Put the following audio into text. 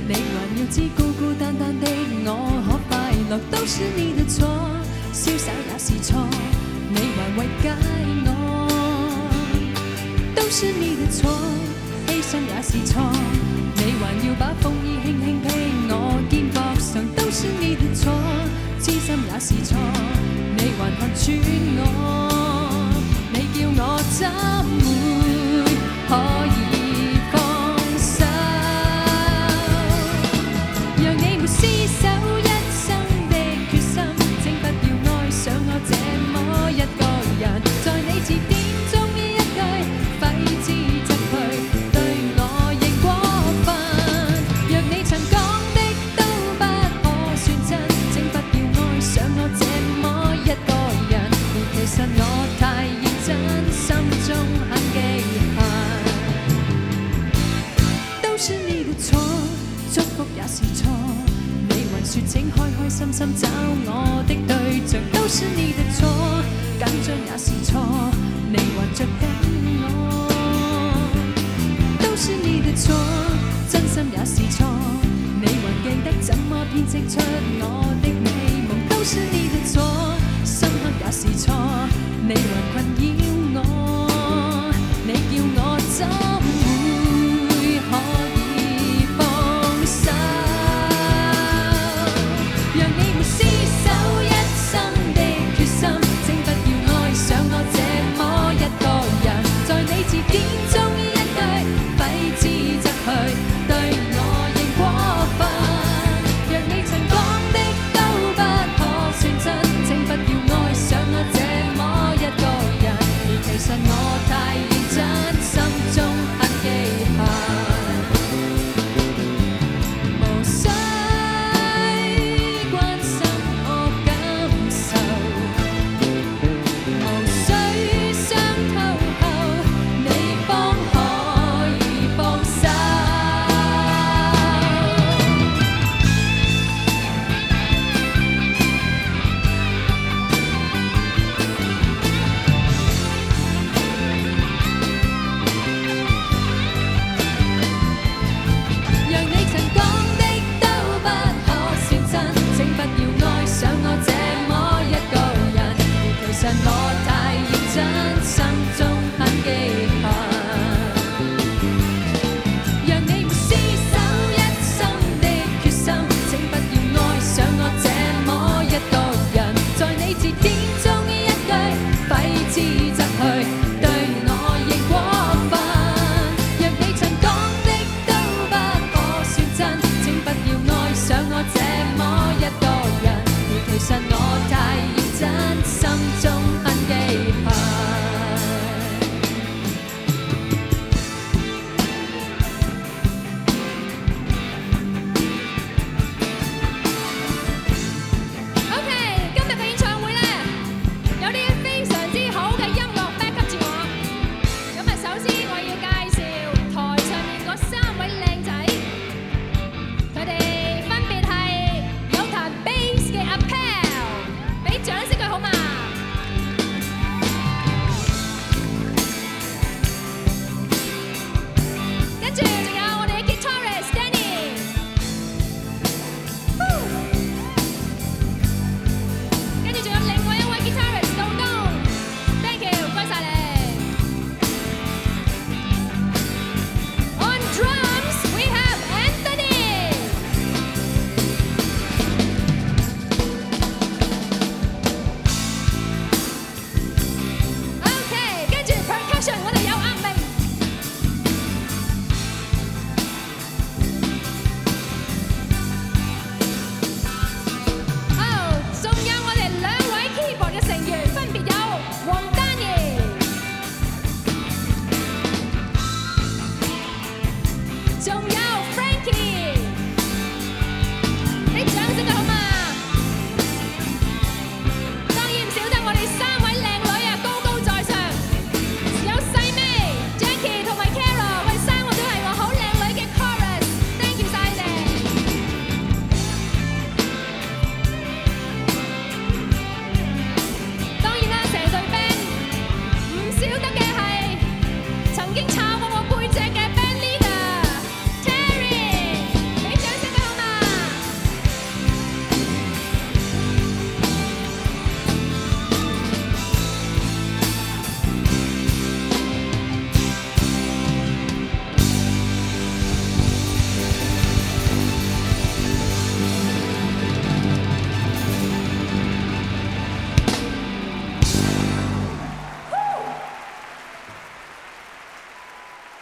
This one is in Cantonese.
你還要知孤孤單單的我可快樂，都是你的錯，瀟灑也是錯，你還為解我，都是你的錯，犧牲也是錯，你還要把風衣輕輕披我肩膊上，都是你的錯，痴心也是錯，你還看穿我，你叫我怎會可以放手？讓你沒廝守一生的決心，請不要愛上我這麼一個人，在你字典中一句揮之則去，對我亦過分。若你曾講的都不可算真，請不要愛上我這麼一個人，而其實我太認真，心中很記恨，都是你的錯，祝福也是錯，你還說請開開心心找我的對象，都是你的錯，緊張也是錯，你還着緊我，都是你的錯，真心也是錯，你還記得怎麼編織出我的美夢，都是你的錯，深刻也是錯，你還困擾我，你叫我怎會可以放手？讓你沒廝守一生的決心，請不要愛上我這麼一個人，在你字典中一句揮之則去，對我亦過分。若你曾講的都不可算真，請不要愛上我這麼一個人，而其實我太認真，心中很記恨。無需關心我感受，無需傷透後，你方可以放手。讓你曾講的都不可算真，請不要愛上我這麼一個人，而其實我太認真，心中很記恨。讓你沒廝守一生的決心，請不要愛上我這麼一個人，在你字典中一句揮之則去，對我亦過分。若你曾講的都不可算真，請不要愛上我這麼一個人，而其實我太認真，心中很記恨。OK， 今日嘅演唱會呢，有啲非常之好嘅音樂 back up 住我。咁啊，首先我要介紹台上面嗰3位靚仔，佢哋分別係有彈 bass 嘅阿 Pal， 俾掌聲佢好嘛？跟住仲有我哋嘅 guitarist Danny， 跟住仲有另外一位 guitarist 道東 ，thank you， 唔該晒你。On drums we have Anthony。OK， 跟住 percussion 我哋